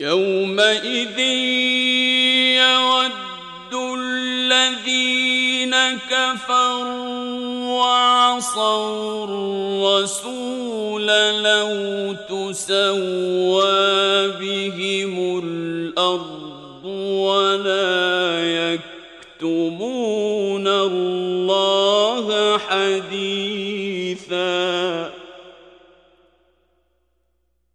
يومئذ يود الذين كفروا وعصوا الرسول لو تسوى بهم الأرض ولا يكتمون الله حديثا